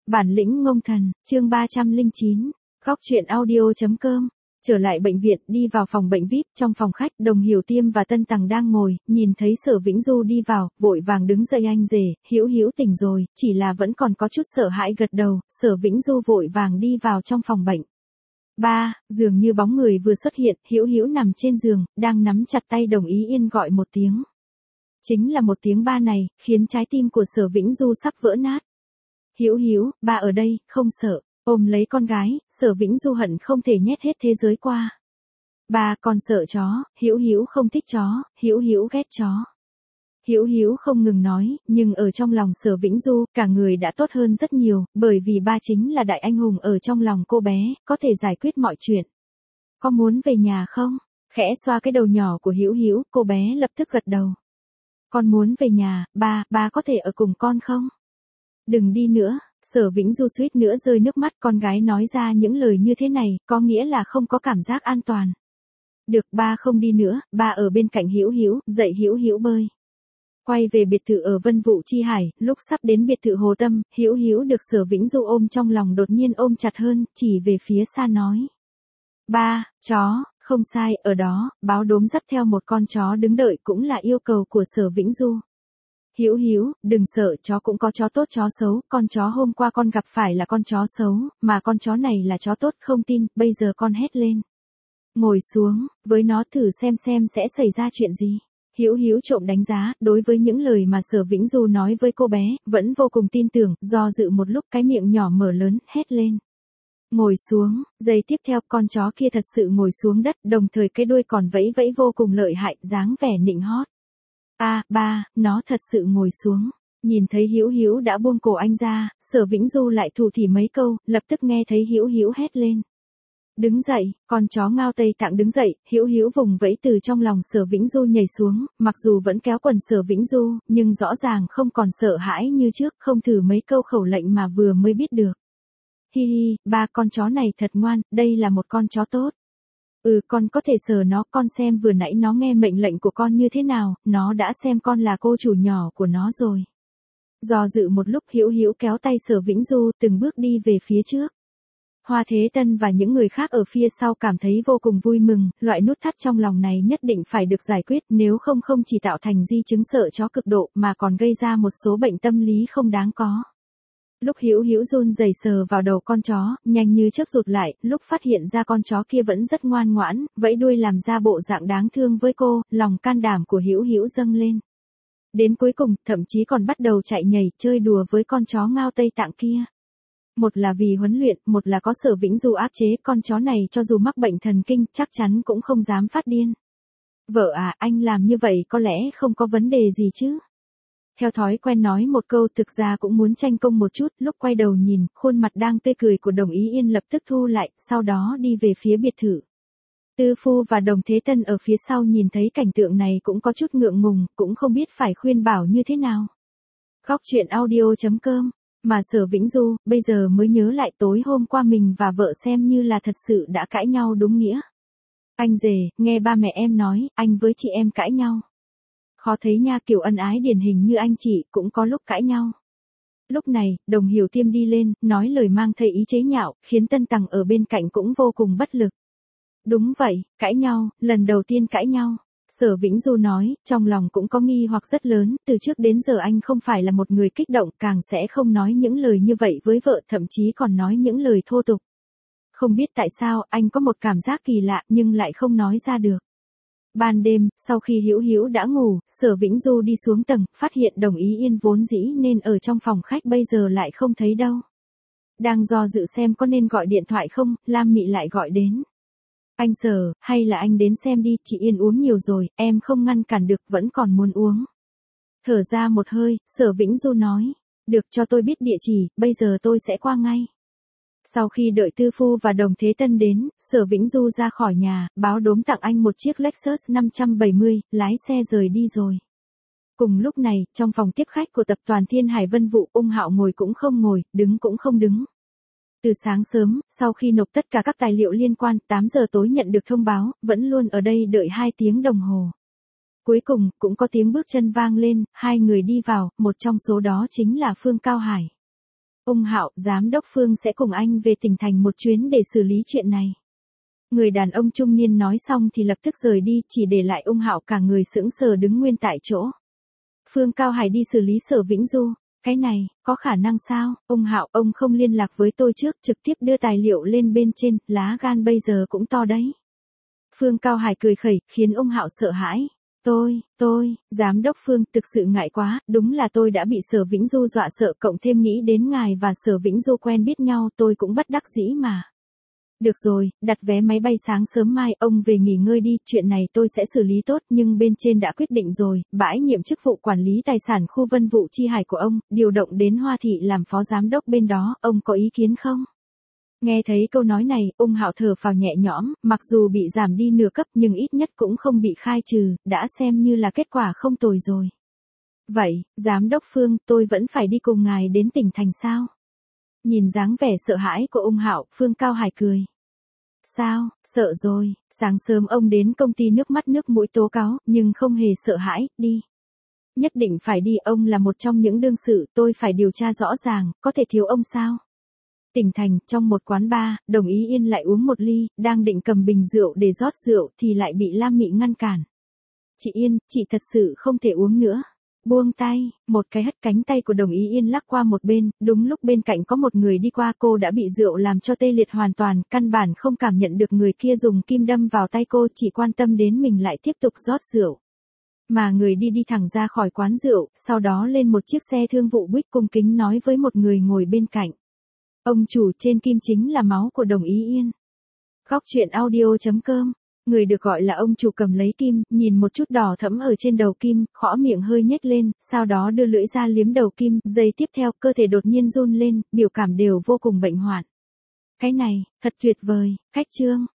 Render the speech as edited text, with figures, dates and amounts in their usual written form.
Bản lĩnh ngông thần, chương 309. Góc truyện audio.com. Trở lại bệnh viện, đi vào phòng bệnh VIP, trong phòng khách, Đồng Hiểu Tiêm và Tân Tằng đang ngồi, nhìn thấy Sở Vĩnh Du đi vào, vội vàng đứng dậy. Anh rể, Hiểu Hiểu tỉnh rồi, chỉ là vẫn còn có chút sợ hãi gật đầu. Sở Vĩnh Du vội vàng đi vào trong phòng bệnh. Ba, dường như bóng người vừa xuất hiện, Hiểu Hiểu nằm trên giường, đang nắm chặt tay Đồng Ý Yên gọi một tiếng. Chính là một tiếng ba này, khiến trái tim của Sở Vĩnh Du sắp vỡ nát. Hiểu Hiểu, ba ở đây, không sợ. Ôm lấy con gái, Sở Vĩnh Du hận không thể nhét hết thế giới qua. Ba, con sợ chó, Hiểu Hiểu không thích chó, Hiểu Hiểu ghét chó. Hiểu Hiểu không ngừng nói, nhưng ở trong lòng Sở Vĩnh Du, cả người đã tốt hơn rất nhiều, bởi vì ba chính là đại anh hùng ở trong lòng cô bé, có thể giải quyết mọi chuyện. Có muốn về nhà không? Khẽ xoa cái đầu nhỏ của Hiểu Hiểu, cô bé lập tức gật đầu. Con muốn về nhà, ba có thể ở cùng con không? Đừng đi nữa. Sở Vĩnh Du suýt nữa rơi nước mắt, con gái nói ra những lời như thế này, có nghĩa là không có cảm giác an toàn. Được, ba không đi nữa, ba ở bên cạnh Hiểu Hiểu, dạy Hiểu Hiểu bơi. Quay về biệt thự ở Vân Vũ Chi Hải, lúc sắp đến biệt thự Hồ Tâm, Hiểu Hiểu được Sở Vĩnh Du ôm trong lòng đột nhiên ôm chặt hơn, chỉ về phía xa nói. Ba, chó, không sai, ở đó, báo đốm dắt theo một con chó đứng đợi cũng là yêu cầu của Sở Vĩnh Du. Hiểu Hiểu, đừng sợ, chó cũng có chó tốt chó xấu, con chó hôm qua con gặp phải là con chó xấu, mà con chó này là chó tốt, không tin, bây giờ con hét lên. Ngồi xuống, với nó thử xem sẽ xảy ra chuyện gì. Hiểu Hiểu trộm đánh giá, đối với những lời mà Sở Vĩnh Du nói với cô bé, vẫn vô cùng tin tưởng, do dự một lúc cái miệng nhỏ mở lớn, hét lên. Ngồi xuống, giây tiếp theo con chó kia thật sự ngồi xuống đất, đồng thời cái đuôi còn vẫy vẫy vô cùng lợi hại, dáng vẻ nịnh hót. Ba, nó thật sự ngồi xuống. Nhìn thấy Hiểu Hiểu đã buông cổ anh ra, Sở Vĩnh Du lại thủ thỉ mấy câu, lập tức nghe thấy Hiểu Hiểu hét lên. Đứng dậy, con chó Ngao Tây Tạng đứng dậy, Hiểu Hiểu vùng vẫy từ trong lòng Sở Vĩnh Du nhảy xuống, mặc dù vẫn kéo quần Sở Vĩnh Du, nhưng rõ ràng không còn sợ hãi như trước, không thử mấy câu khẩu lệnh mà vừa mới biết được. Hi hi, ba, con chó này thật ngoan, đây là một con chó tốt. Con có thể sờ nó, con xem vừa nãy nó nghe mệnh lệnh của con như thế nào, nó đã xem con là cô chủ nhỏ của nó rồi. Do dự một lúc, Hiểu Hiểu kéo tay Sở Vĩnh Du từng bước đi về phía trước. Hoa Thế Tân và những người khác ở phía sau cảm thấy vô cùng vui mừng, loại nút thắt trong lòng này nhất định phải được giải quyết, nếu không không chỉ tạo thành di chứng sợ chó cực độ mà còn gây ra một số bệnh tâm lý không đáng có. Lúc Hiểu Hiểu run rẩy sờ vào đầu con chó, nhanh như chớp rụt lại, lúc phát hiện ra con chó kia vẫn rất ngoan ngoãn, vẫy đuôi làm ra bộ dạng đáng thương với cô, lòng can đảm của Hiểu Hiểu dâng lên. Đến cuối cùng, thậm chí còn bắt đầu chạy nhảy, chơi đùa với con chó Ngao Tây Tạng kia. Một là vì huấn luyện, một là có Sở Vĩnh Du áp chế, con chó này cho dù mắc bệnh thần kinh, chắc chắn cũng không dám phát điên. Vợ à, anh làm như vậy có lẽ không có vấn đề gì chứ? Theo thói quen nói một câu, thực ra cũng muốn tranh công một chút, lúc quay đầu nhìn, khuôn mặt đang tươi cười của Đồng Ý Yên lập tức thu lại, sau đó đi về phía biệt thự. Tư Phu và Đồng Thế Tân ở phía sau nhìn thấy cảnh tượng này cũng có chút ngượng ngùng, cũng không biết phải khuyên bảo như thế nào. Góc truyện audio.com. Mà Sở Vĩnh Du, bây giờ mới nhớ lại tối hôm qua mình và vợ xem như là thật sự đã cãi nhau đúng nghĩa. Anh rể, nghe ba mẹ em nói, anh với chị em cãi nhau. Khó thấy nha, kiểu ân ái điển hình như anh chị, cũng có lúc cãi nhau. Lúc này, Đồng Hiểu Tiêm đi lên, nói lời mang thầy ý chế nhạo, khiến Tân Tằng ở bên cạnh cũng vô cùng bất lực. Đúng vậy, cãi nhau, lần đầu tiên cãi nhau. Sở Vĩnh Du nói, trong lòng cũng có nghi hoặc rất lớn, từ trước đến giờ anh không phải là một người kích động, càng sẽ không nói những lời như vậy với vợ, thậm chí còn nói những lời thô tục. Không biết tại sao, anh có một cảm giác kỳ lạ nhưng lại không nói ra được. Ban đêm, sau khi Hiểu Hiểu đã ngủ, Sở Vĩnh Du đi xuống tầng, phát hiện Đồng Ý Yên vốn dĩ nên ở trong phòng khách bây giờ lại không thấy đâu. Đang do dự xem có nên gọi điện thoại không, Lam Mị lại gọi đến. Anh Sở, hay là anh đến xem đi, chị Yên uống nhiều rồi, em không ngăn cản được, vẫn còn muốn uống. Thở ra một hơi, Sở Vĩnh Du nói, được, cho tôi biết địa chỉ, bây giờ tôi sẽ qua ngay. Sau khi đợi Tư Phu và Đồng Thế Tân đến, Sở Vĩnh Du ra khỏi nhà, báo đốm tặng anh một chiếc Lexus 570, lái xe rời đi rồi. Cùng lúc này, trong phòng tiếp khách của tập đoàn Thiên Hải Vân Vũ, Ung Hạo ngồi cũng không ngồi, đứng cũng không đứng. Từ sáng sớm, sau khi nộp tất cả các tài liệu liên quan, 8 giờ tối nhận được thông báo, vẫn luôn ở đây đợi 2 tiếng đồng hồ. Cuối cùng, cũng có tiếng bước chân vang lên, hai người đi vào, một trong số đó chính là Phương Cao Hải. Ung Hạo, giám đốc Phương sẽ cùng anh về tỉnh thành một chuyến để xử lý chuyện này. Người đàn ông trung niên nói xong thì lập tức rời đi, chỉ để lại Ung Hạo cả người sững sờ đứng nguyên tại chỗ. Phương Cao Hải đi xử lý Sở Vĩnh Du. Cái này, có khả năng sao? Ung Hạo, ông không liên lạc với tôi trước, trực tiếp đưa tài liệu lên bên trên, lá gan bây giờ cũng to đấy. Phương Cao Hải cười khẩy, khiến Ung Hạo sợ hãi. Giám đốc Phương, thực sự ngại quá, đúng là tôi đã bị Sở Vĩnh Du dọa sợ, cộng thêm nghĩ đến ngài và Sở Vĩnh Du quen biết nhau, tôi cũng bất đắc dĩ mà. Được rồi, đặt vé máy bay sáng sớm mai, ông về nghỉ ngơi đi, chuyện này tôi sẽ xử lý tốt, nhưng bên trên đã quyết định rồi, bãi nhiệm chức vụ quản lý tài sản khu Vân Vụ Chi Hải của ông, điều động đến Hoa Thị làm phó giám đốc bên đó, ông có ý kiến không? Nghe thấy câu nói này, Ung Hạo thở phào nhẹ nhõm, mặc dù bị giảm đi nửa cấp nhưng ít nhất cũng không bị khai trừ, đã xem như là kết quả không tồi rồi. Vậy, giám đốc Phương, tôi vẫn phải đi cùng ngài đến tỉnh thành sao? Nhìn dáng vẻ sợ hãi của Ung Hạo, Phương Cao Hải cười. Sao, sợ rồi, sáng sớm ông đến công ty nước mắt nước mũi tố cáo, nhưng không hề sợ hãi, đi. Nhất định phải đi, ông là một trong những đương sự, tôi phải điều tra rõ ràng, có thể thiếu ông sao? Tỉnh thành, trong một quán bar, Đồng Ý Yên lại uống một ly, đang định cầm bình rượu để rót rượu thì lại bị Lam Mị ngăn cản. Chị Yên, chị thật sự không thể uống nữa. Buông tay, một cái hất cánh tay của Đồng Ý Yên lắc qua một bên, đúng lúc bên cạnh có một người đi qua, cô đã bị rượu làm cho tê liệt hoàn toàn, căn bản không cảm nhận được người kia dùng kim đâm vào tay cô, chỉ quan tâm đến mình lại tiếp tục rót rượu. Mà người đi thẳng ra khỏi quán rượu, sau đó lên một chiếc xe thương vụ Buick cung kính nói với một người ngồi bên cạnh. Ông chủ, trên kim chính là máu của Đồng Ý Yên. Góc truyện audio.com. Người được gọi là ông chủ cầm lấy kim, nhìn một chút đỏ thẫm ở trên đầu kim, khõ miệng hơi nhếch lên, sau đó đưa lưỡi ra liếm đầu kim, giây tiếp theo, cơ thể đột nhiên run lên, biểu cảm đều vô cùng bệnh hoạn. Cái này, thật tuyệt vời, khách trương.